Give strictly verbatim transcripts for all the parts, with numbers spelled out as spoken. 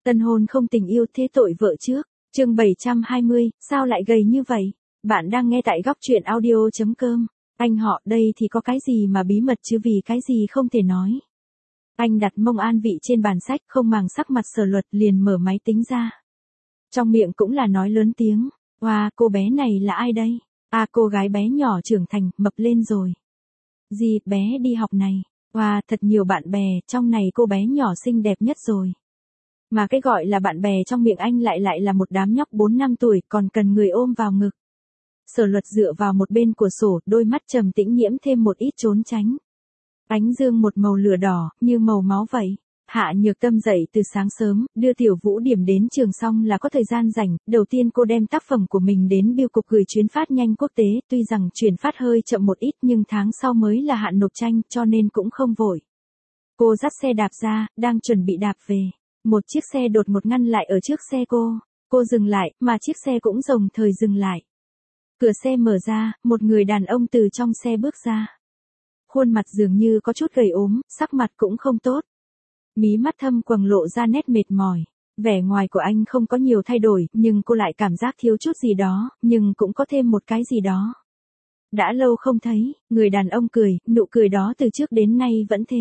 Tân hôn không tình yêu thế tội vợ trước. Chương bảy trăm hai mươi, sao lại gầy như vậy? Bạn đang nghe tại góc truyện audio chấm com. Anh họ, đây thì có cái gì mà bí mật chứ, vì cái gì không thể nói. Anh đặt mông an vị trên bàn sách, không màng sắc mặt Sở Luật, liền mở máy tính ra. Trong miệng cũng là nói lớn tiếng, "Oa, cô bé này là ai đây? À, cô gái bé nhỏ trưởng thành, mập lên rồi. Gì, bé đi học này. Oa, thật nhiều bạn bè, trong này cô bé nhỏ xinh đẹp nhất rồi." Mà cái gọi là bạn bè trong miệng anh lại lại là một đám nhóc bốn năm tuổi, còn cần người ôm vào ngực. Sở Luật dựa vào một bên cửa sổ, đôi mắt trầm tĩnh nhiễm thêm một ít trốn tránh. Ánh dương một màu lửa đỏ, như màu máu vậy. Hạ Nhược Tâm dậy từ sáng sớm, đưa Tiểu Vũ Điểm đến trường xong là có thời gian rảnh, đầu tiên cô đem tác phẩm của mình đến bưu cục gửi chuyến phát nhanh quốc tế, tuy rằng chuyển phát hơi chậm một ít nhưng tháng sau mới là hạn nộp tranh, cho nên cũng không vội. Cô dắt xe đạp ra, đang chuẩn bị đạp về. Một chiếc xe đột ngột ngăn lại ở trước xe cô. Cô dừng lại, mà chiếc xe cũng đồng thời dừng lại. Cửa xe mở ra, một người đàn ông từ trong xe bước ra. Khuôn mặt dường như có chút gầy ốm, sắc mặt cũng không tốt. Mí mắt thâm quầng lộ ra nét mệt mỏi. Vẻ ngoài của anh không có nhiều thay đổi, nhưng cô lại cảm giác thiếu chút gì đó, nhưng cũng có thêm một cái gì đó. Đã lâu không thấy, người đàn ông cười, nụ cười đó từ trước đến nay vẫn thế.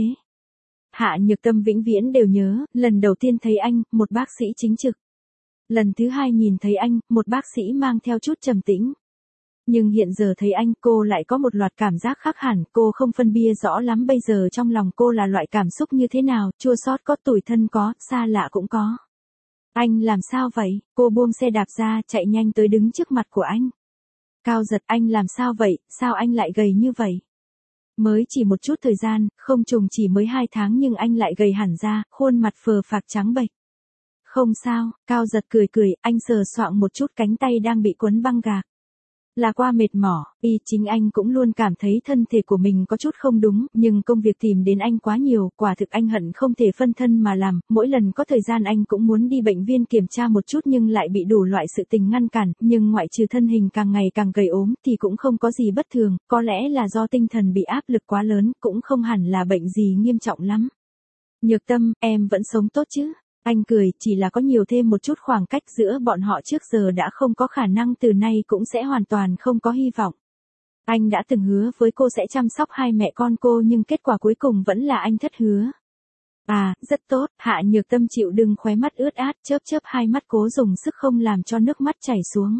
Hạ Nhược Tâm vĩnh viễn đều nhớ, lần đầu tiên thấy anh, một bác sĩ chính trực. Lần thứ hai nhìn thấy anh, một bác sĩ mang theo chút trầm tĩnh. Nhưng hiện giờ thấy anh, cô lại có một loạt cảm giác khác hẳn, cô không phân biệt rõ lắm bây giờ trong lòng cô là loại cảm xúc như thế nào, chua xót có, tủi thân có, xa lạ cũng có. Anh làm sao vậy? Cô buông xe đạp ra, chạy nhanh tới đứng trước mặt của anh. Cao Giật, anh làm sao vậy, sao anh lại gầy như vậy? Mới chỉ một chút thời gian, không trùng chỉ mới hai tháng nhưng anh lại gầy hẳn ra, khuôn mặt phờ phạc trắng bệch. Không sao, Cao Giật cười cười, anh sờ soạng một chút cánh tay đang bị quấn băng gạc. Là qua mệt mỏi, y chính anh cũng luôn cảm thấy thân thể của mình có chút không đúng, nhưng công việc tìm đến anh quá nhiều, quả thực anh hận không thể phân thân mà làm, mỗi lần có thời gian anh cũng muốn đi bệnh viên kiểm tra một chút nhưng lại bị đủ loại sự tình ngăn cản, nhưng ngoại trừ thân hình càng ngày càng gầy ốm thì cũng không có gì bất thường, có lẽ là do tinh thần bị áp lực quá lớn, cũng không hẳn là bệnh gì nghiêm trọng lắm. Nhược Tâm, em vẫn sống tốt chứ? Anh cười, chỉ là có nhiều thêm một chút khoảng cách giữa bọn họ trước giờ đã không có khả năng, từ nay cũng sẽ hoàn toàn không có hy vọng. Anh đã từng hứa với cô sẽ chăm sóc hai mẹ con cô nhưng kết quả cuối cùng vẫn là anh thất hứa. À, rất tốt, Hạ Nhược Tâm chịu đựng khóe mắt ướt át, chớp chớp hai mắt cố dùng sức không làm cho nước mắt chảy xuống.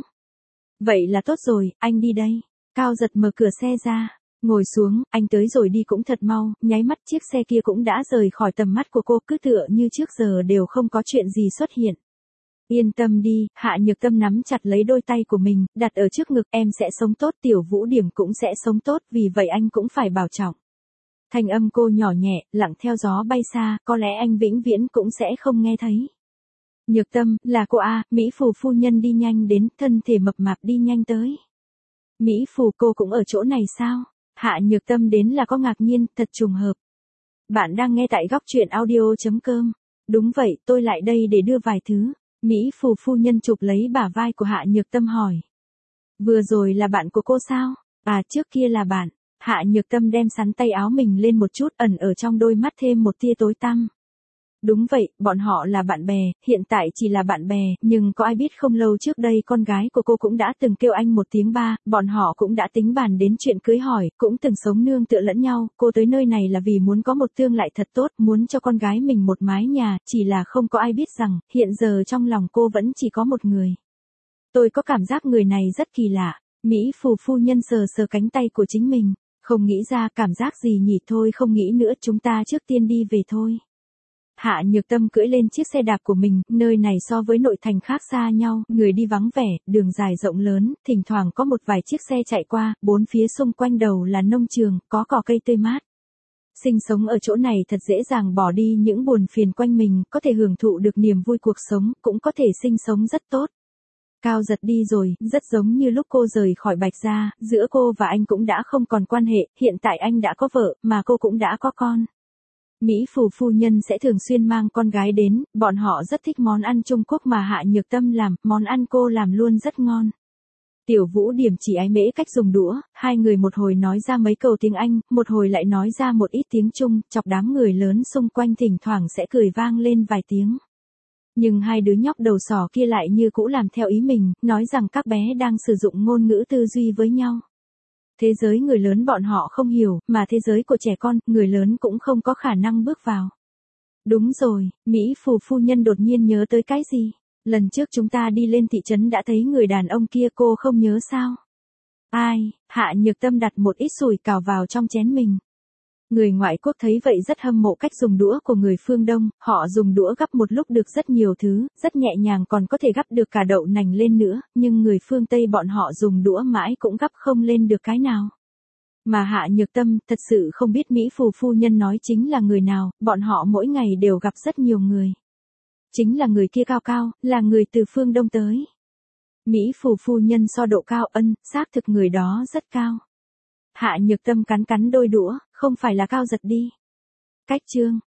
Vậy là tốt rồi, anh đi đây. Cao Giật mở cửa xe ra. Ngồi xuống, anh tới rồi đi cũng thật mau, nháy mắt chiếc xe kia cũng đã rời khỏi tầm mắt của cô, cứ tựa như trước giờ đều không có chuyện gì xuất hiện. Yên tâm đi, Hạ Nhược Tâm nắm chặt lấy đôi tay của mình, đặt ở trước ngực, em sẽ sống tốt, Tiểu Vũ Điểm cũng sẽ sống tốt, vì vậy anh cũng phải bảo trọng. Thanh âm cô nhỏ nhẹ, lặng theo gió bay xa, có lẽ anh vĩnh viễn cũng sẽ không nghe thấy. Nhược Tâm, là cô A, Mỹ Phù phu nhân đi nhanh đến, thân thể mập mạp đi nhanh tới. Mỹ Phù, cô cũng ở chỗ này sao? Hạ Nhược Tâm đến là có ngạc nhiên, thật trùng hợp. Bạn đang nghe tại góc truyện audio chấm com. Đúng vậy, tôi lại đây để đưa vài thứ. Mỹ Phù phu nhân chụp lấy bả vai của Hạ Nhược Tâm hỏi. Vừa rồi là bạn của cô sao? À, trước kia là bạn. Hạ Nhược Tâm đem sắn tay áo mình lên một chút, ẩn ở trong đôi mắt thêm một tia tối tăm. Đúng vậy, bọn họ là bạn bè, hiện tại chỉ là bạn bè, nhưng có ai biết không lâu trước đây con gái của cô cũng đã từng kêu anh một tiếng ba, bọn họ cũng đã tính bàn đến chuyện cưới hỏi, cũng từng sống nương tựa lẫn nhau, cô tới nơi này là vì muốn có một tương lai thật tốt, muốn cho con gái mình một mái nhà, chỉ là không có ai biết rằng, hiện giờ trong lòng cô vẫn chỉ có một người. Tôi có cảm giác người này rất kỳ lạ, Mỹ Phù phu nhân sờ sờ cánh tay của chính mình, không nghĩ ra cảm giác gì nhỉ, thôi không nghĩ nữa, chúng ta trước tiên đi về thôi. Hạ Nhược Tâm cưỡi lên chiếc xe đạp của mình, nơi này so với nội thành khác xa nhau, người đi vắng vẻ, đường dài rộng lớn, thỉnh thoảng có một vài chiếc xe chạy qua, bốn phía xung quanh đầu là nông trường, có cỏ cây tươi mát. Sinh sống ở chỗ này thật dễ dàng bỏ đi những buồn phiền quanh mình, có thể hưởng thụ được niềm vui cuộc sống, cũng có thể sinh sống rất tốt. Cao Giật đi rồi, rất giống như lúc cô rời khỏi Bạch Gia, giữa cô và anh cũng đã không còn quan hệ, hiện tại anh đã có vợ, mà cô cũng đã có con. Mỹ Phù phu nhân sẽ thường xuyên mang con gái đến, bọn họ rất thích món ăn Trung Quốc mà Hạ Nhược Tâm làm, món ăn cô làm luôn rất ngon. Tiểu Vũ Điểm chỉ ái mễ cách dùng đũa, hai người một hồi nói ra mấy câu tiếng Anh, một hồi lại nói ra một ít tiếng Trung, chọc đám người lớn xung quanh thỉnh thoảng sẽ cười vang lên vài tiếng. Nhưng hai đứa nhóc đầu sỏ kia lại như cũ làm theo ý mình, nói rằng các bé đang sử dụng ngôn ngữ tư duy với nhau. Thế giới người lớn bọn họ không hiểu, mà thế giới của trẻ con, người lớn cũng không có khả năng bước vào. Đúng rồi, Mỹ Phù phu nhân đột nhiên nhớ tới cái gì? Lần trước chúng ta đi lên thị trấn đã thấy người đàn ông kia, cô không nhớ sao? Ai? Hạ Nhược Tâm đặt một ít sủi cảo vào trong chén mình. Người ngoại quốc thấy vậy rất hâm mộ cách dùng đũa của người phương Đông, họ dùng đũa gắp một lúc được rất nhiều thứ, rất nhẹ nhàng, còn có thể gắp được cả đậu nành lên nữa, nhưng người phương Tây bọn họ dùng đũa mãi cũng gắp không lên được cái nào. Mà Hạ Nhược Tâm thật sự không biết Mỹ Phù phu nhân nói chính là người nào, bọn họ mỗi ngày đều gặp rất nhiều người. Chính là người kia cao cao, là người từ phương Đông tới. Mỹ Phù phu nhân so độ cao, ân, xác thực người đó rất cao. Hạ Nhược Tâm cắn cắn đôi đũa, không phải là cao giật đi. Cách chương